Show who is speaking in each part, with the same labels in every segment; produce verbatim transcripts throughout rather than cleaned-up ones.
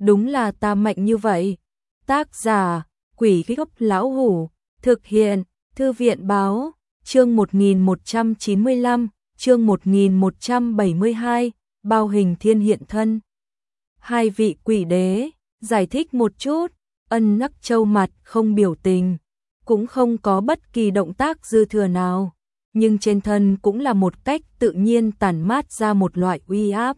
Speaker 1: đúng là ta mạnh như vậy. Tác giả, Quỷ Gốc Lão Hủ, thực hiện, Thư viện Báo, chương một nghìn một trăm chín mươi lăm, chương một nghìn một trăm bảy mươi hai, Bao Hình Thiên hiện thân. Hai vị quỷ đế, giải thích một chút. Ân Nắc Châu mặt không biểu tình, cũng không có bất kỳ động tác dư thừa nào, nhưng trên thân cũng là một cách tự nhiên tản mát ra một loại uy áp.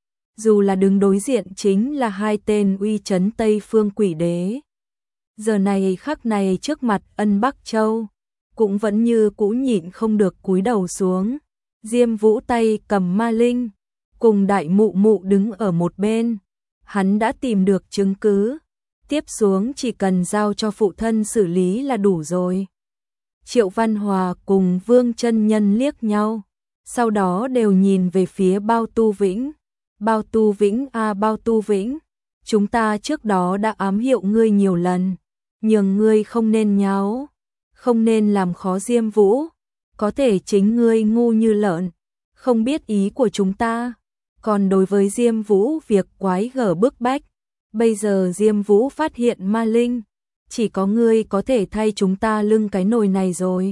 Speaker 1: Dù là đứng đối diện chính là hai tên uy chấn Tây Phương quỷ đế, giờ này khắc này trước mặt Ân Bắc Châu, cũng vẫn như cũ nhịn không được cúi đầu xuống. Diêm Vũ tay cầm ma linh, cùng Đại Mụ Mụ đứng ở một bên. Hắn đã tìm được chứng cứ, tiếp xuống chỉ cần giao cho phụ thân xử lý là đủ rồi. Triệu Văn Hòa cùng Vương Chân Nhân liếc nhau, sau đó đều nhìn về phía Bao Tu Vĩnh. Bao Tu Vĩnh a à, Bao Tu Vĩnh, chúng ta trước đó đã ám hiệu ngươi nhiều lần, nhường ngươi không nên nháo, không nên làm khó Diêm Vũ, có thể chính ngươi ngu như lợn, không biết ý của chúng ta. Còn đối với Diêm Vũ việc quái gở bức bách, bây giờ Diêm Vũ phát hiện ma linh, chỉ có ngươi có thể thay chúng ta lưng cái nồi này rồi.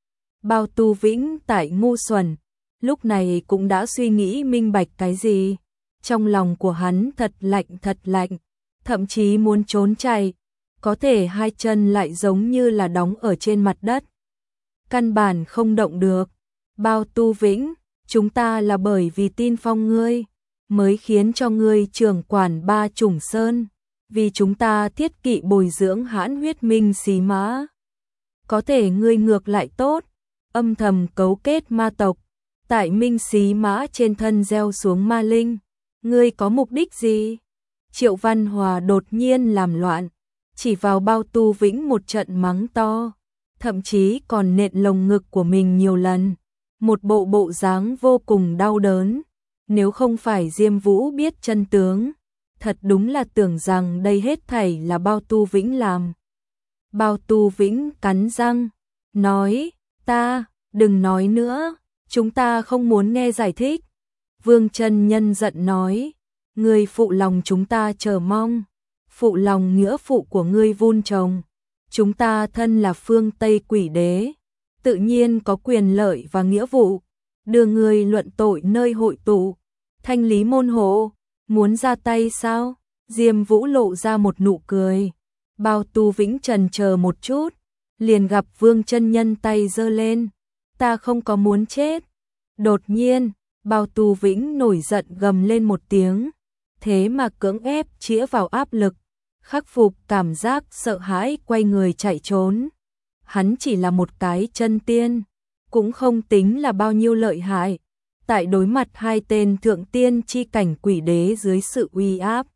Speaker 1: Bao Tu Vĩnh tại ngu xuẩn, lúc này cũng đã suy nghĩ minh bạch cái gì. Trong lòng của hắn thật lạnh thật lạnh, thậm chí muốn trốn chạy, có thể hai chân lại giống như là đóng ở trên mặt đất. Căn bản không động được. Bao Tu Vĩnh, chúng ta là bởi vì tin phong ngươi, mới khiến cho ngươi trưởng quản ba chủng sơn, vì chúng ta thiết kỵ bồi dưỡng hãn huyết minh xí mã. Có thể ngươi ngược lại tốt, âm thầm cấu kết ma tộc, tại minh xí mã trên thân gieo xuống ma linh. Ngươi có mục đích gì? Triệu Văn Hòa đột nhiên làm loạn, chỉ vào Bao Tu Vĩnh một trận mắng to, thậm chí còn nện lồng ngực của mình nhiều lần, một bộ bộ dáng vô cùng đau đớn. Nếu không phải Diêm Vũ biết chân tướng, thật đúng là tưởng rằng đây hết thảy là Bao Tu Vĩnh làm. Bao Tu Vĩnh cắn răng, nói, ta, đừng nói nữa, chúng ta không muốn nghe giải thích. Vương Chân Nhân giận nói, ngươi phụ lòng chúng ta chờ mong, phụ lòng nghĩa phụ của ngươi vun trồng. Chúng ta thân là phương Tây quỷ đế, tự nhiên có quyền lợi và nghĩa vụ, đưa ngươi luận tội nơi hội tụ, thanh lý môn hộ, muốn ra tay sao? Diêm Vũ lộ ra một nụ cười. Bao Tu Vĩnh chần chờ một chút, liền gặp Vương Chân Nhân tay giơ lên, ta không có muốn chết. Đột nhiên, Bao Tu Vĩnh nổi giận gầm lên một tiếng, thế mà cưỡng ép chĩa vào áp lực, khắc phục cảm giác sợ hãi quay người chạy trốn. Hắn chỉ là một cái chân tiên, cũng không tính là bao nhiêu lợi hại, tại đối mặt hai tên thượng tiên chi cảnh quỷ đế dưới sự uy áp,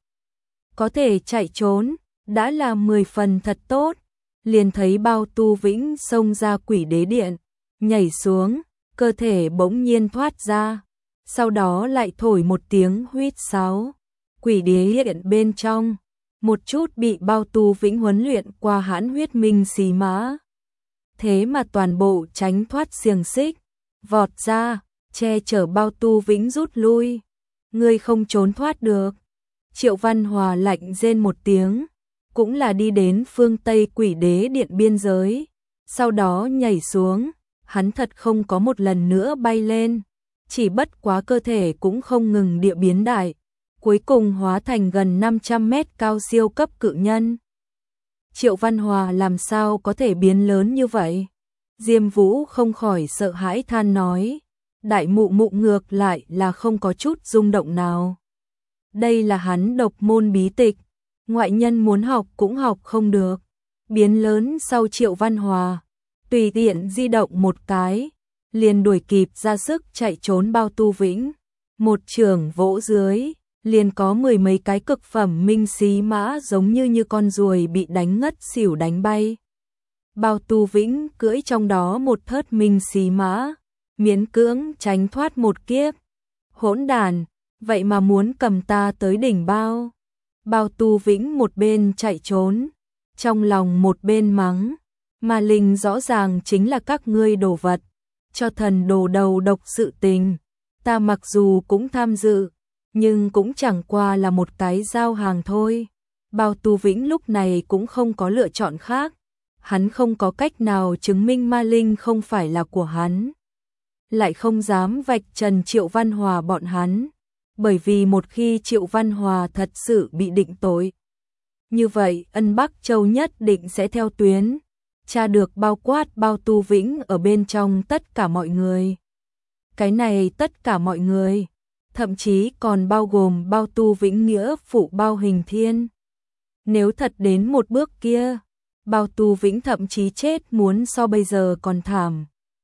Speaker 1: có thể chạy trốn, đã là mười phần thật tốt. Liền thấy Bao Tu Vĩnh xông ra quỷ đế điện, nhảy xuống, cơ thể bỗng nhiên thoát ra, sau đó lại thổi một tiếng huýt sáo. Quỷ đế hiện bên trong, một chút bị Bao Tu Vĩnh huấn luyện qua hãn huyết minh xí mã, thế mà toàn bộ tránh thoát xiềng xích, vọt ra, che chở Bao Tu Vĩnh rút lui. Ngươi không trốn thoát được. Triệu Văn Hòa lạnh rên một tiếng, cũng là đi đến phương Tây quỷ đế điện biên giới, sau đó nhảy xuống. Hắn thật không có một lần nữa bay lên, chỉ bất quá cơ thể cũng không ngừng địa biến đại, cuối cùng hóa thành gần năm trăm mét cao siêu cấp cự nhân. Triệu Văn Hòa làm sao có thể biến lớn như vậy? Diêm Vũ không khỏi sợ hãi than nói, Đại Mụ Mụ ngược lại là không có chút rung động nào. Đây là hắn độc môn bí tịch, ngoại nhân muốn học cũng học không được. Biến lớn sau Triệu Văn Hòa, tùy tiện di động một cái, liền đuổi kịp ra sức chạy trốn Bao Tu Vĩnh. Một chưởng vỗ dưới, liền có mười mấy cái cực phẩm minh xí mã giống như như con ruồi bị đánh ngất xỉu đánh bay. Bao Tu Vĩnh cưỡi trong đó một thớt minh xí mã, miễn cưỡng tránh thoát một kiếp. Hỗn đàn, vậy mà muốn cầm ta tới đỉnh bao. Bao Tu Vĩnh một bên chạy trốn, trong lòng một bên mắng, ma linh rõ ràng chính là các ngươi đồ vật, cho thần đồ đầu độc sự tình, ta mặc dù cũng tham dự, nhưng cũng chẳng qua là một cái giao hàng thôi. Bao Tu Vĩnh lúc này cũng không có lựa chọn khác, hắn không có cách nào chứng minh ma linh không phải là của hắn. Lại không dám vạch trần Triệu Văn Hòa bọn hắn, bởi vì một khi Triệu Văn Hòa thật sự bị định tội, như vậy Ân Bắc Châu nhất định sẽ theo tuyến, tra được bao quát Bao Tu Vĩnh ở bên trong tất cả mọi người. Cái này tất cả mọi người, thậm chí còn bao gồm Bao Tu Vĩnh nghĩa phụ Bao Hình Thiên. Nếu thật đến một bước kia, Bao Tu Vĩnh thậm chí chết muốn so bây giờ còn thảm.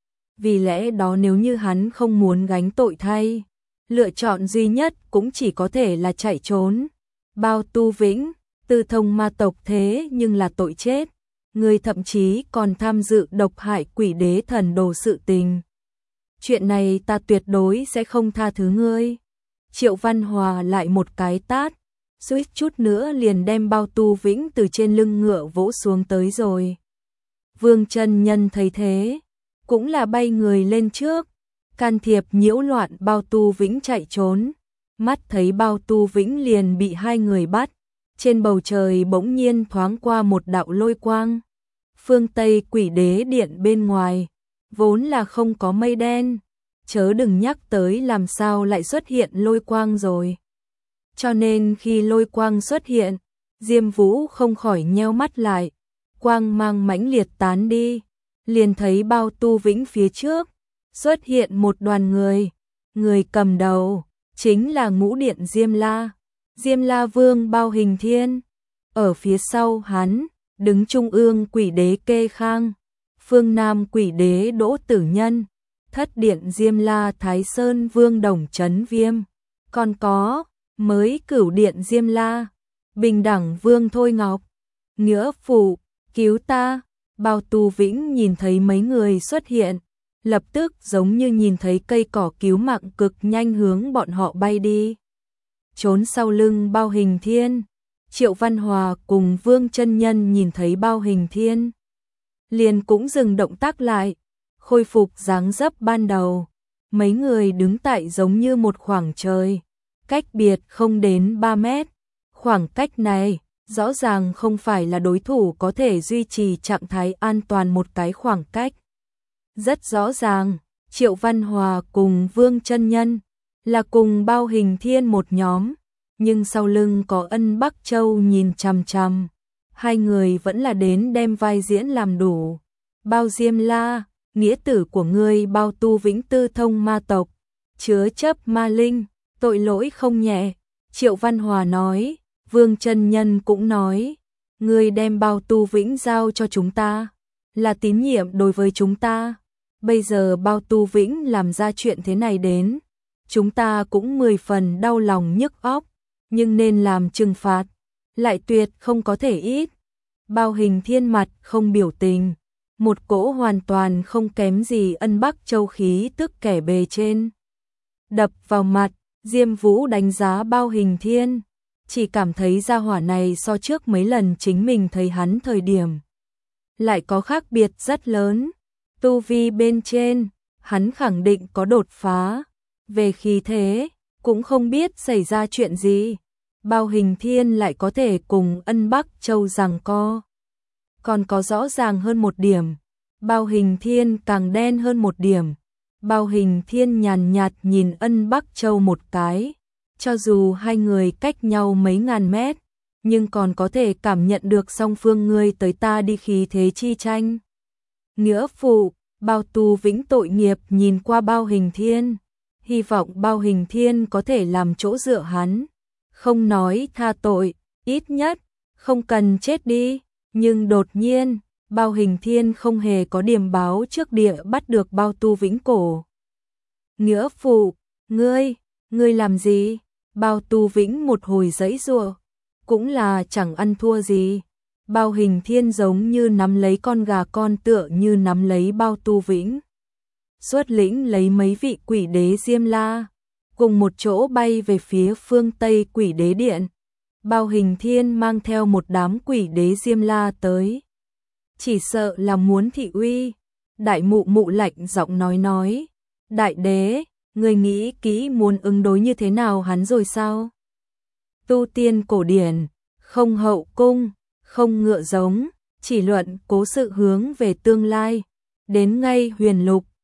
Speaker 1: Vì lẽ đó nếu như hắn không muốn gánh tội thay, lựa chọn duy nhất cũng chỉ có thể là chạy trốn. Bao Tu Vĩnh, tư thông ma tộc thế nhưng là tội chết, người thậm chí còn tham dự độc hại quỷ đế thần đồ sự tình. Chuyện này ta tuyệt đối sẽ không tha thứ ngươi. Triệu Văn Hòa lại một cái tát, suýt chút nữa liền đem Bao Tu Vĩnh từ trên lưng ngựa vỗ xuống tới rồi. Vương chân nhân thấy thế, cũng là bay người lên trước, can thiệp nhiễu loạn Bao Tu Vĩnh chạy trốn. Mắt thấy Bao Tu Vĩnh liền bị hai người bắt, trên bầu trời bỗng nhiên thoáng qua một đạo lôi quang. Phương Tây quỷ đế điện bên ngoài, vốn là không có mây đen, chớ đừng nhắc tới làm sao lại xuất hiện lôi quang rồi. Cho nên khi lôi quang xuất hiện, Diêm Vũ không khỏi nheo mắt lại, quang mang mãnh liệt tán đi, liền thấy Bao Tu Vĩnh phía trước, xuất hiện một đoàn người, người cầm đầu, chính là ngũ điện Diêm La, Diêm La Vương Bao Hình Thiên, ở phía sau hắn, đứng trung ương quỷ đế Kê Khang, phương Nam quỷ đế Đỗ Tử Nhân, thất điện Diêm La Thái Sơn Vương Đồng Trấn Viêm, còn có mới cửu điện Diêm La, bình đẳng Vương Thôi Ngọc, nghĩa phụ, cứu ta. Bao Tu Vĩnh nhìn thấy mấy người xuất hiện, lập tức giống như nhìn thấy cây cỏ cứu mạng cực nhanh hướng bọn họ bay đi. Trốn sau lưng Bao Hình Thiên, Triệu Văn Hòa cùng Vương chân nhân nhìn thấy Bao Hình Thiên, liền cũng dừng động tác lại, khôi phục dáng dấp ban đầu. Mấy người đứng tại giống như một khoảng trời, cách biệt không đến ba mét. Khoảng cách này rõ ràng không phải là đối thủ có thể duy trì trạng thái an toàn một cái khoảng cách. Rất rõ ràng, Triệu Văn Hòa cùng Vương chân nhân là cùng Bao Hình Thiên một nhóm, nhưng sau lưng có Ân Bắc Châu nhìn chằm chằm, hai người vẫn là đến đem vai diễn làm đủ. Bao Diêm La, nghĩa tử của ngươi Bao Tu Vĩnh tư thông ma tộc, chứa chấp ma linh, tội lỗi không nhẹ. Triệu Văn Hòa nói, Vương chân nhân cũng nói, ngươi đem Bao Tu Vĩnh giao cho chúng ta, là tín nhiệm đối với chúng ta. Bây giờ Bao Tu Vĩnh làm ra chuyện thế này đến, chúng ta cũng mười phần đau lòng nhức óc, nhưng nên làm trừng phạt, lại tuyệt không có thể ít. Bao Hình Thiên mặt không biểu tình, một cỗ hoàn toàn không kém gì Ân Bắc Châu khí tức kẻ bề trên, đập vào mặt. Diêm Vũ đánh giá Bao Hình Thiên, chỉ cảm thấy gia hỏa này so trước mấy lần chính mình thấy hắn thời điểm lại có khác biệt rất lớn. Tu vi bên trên, hắn khẳng định có đột phá, về khí thế, cũng không biết xảy ra chuyện gì. Bao Hình Thiên lại có thể cùng Ân Bắc Châu giằng co. Còn có rõ ràng hơn một điểm, Bao Hình Thiên càng đen hơn một điểm. Bao Hình Thiên nhàn nhạt nhìn Ân Bắc Châu một cái, cho dù hai người cách nhau mấy ngàn mét, nhưng còn có thể cảm nhận được song phương ngươi tới ta đi khí thế chi tranh. Nghĩa phụ, Bao Tu Vĩnh tội nghiệp nhìn qua Bao Hình Thiên, hy vọng Bao Hình Thiên có thể làm chỗ dựa hắn, không nói tha tội, ít nhất không cần chết đi. Nhưng đột nhiên, Bao Hình Thiên không hề có điểm báo trước địa bắt được Bao Tu Vĩnh cổ. Nghĩa phụ, ngươi, ngươi làm gì? Bao Tu Vĩnh một hồi giãy giụa, cũng là chẳng ăn thua gì. Bao Hình Thiên giống như nắm lấy con gà con tựa như nắm lấy Bao Tu Vĩnh. Xuất lĩnh lấy mấy vị quỷ đế Diêm La, cùng một chỗ bay về phía phương Tây quỷ đế điện. Bao Hình Thiên mang theo một đám quỷ đế Diêm La tới, chỉ sợ là muốn thị uy. Đại mụ mụ lạnh giọng nói nói, đại đế, Người nghĩ kỹ muốn ứng đối như thế nào hắn rồi sao? Tu tiên cổ điển, không hậu cung, không ngựa giống, chỉ luận cố sự hướng về tương lai. Đến ngay huyền lục,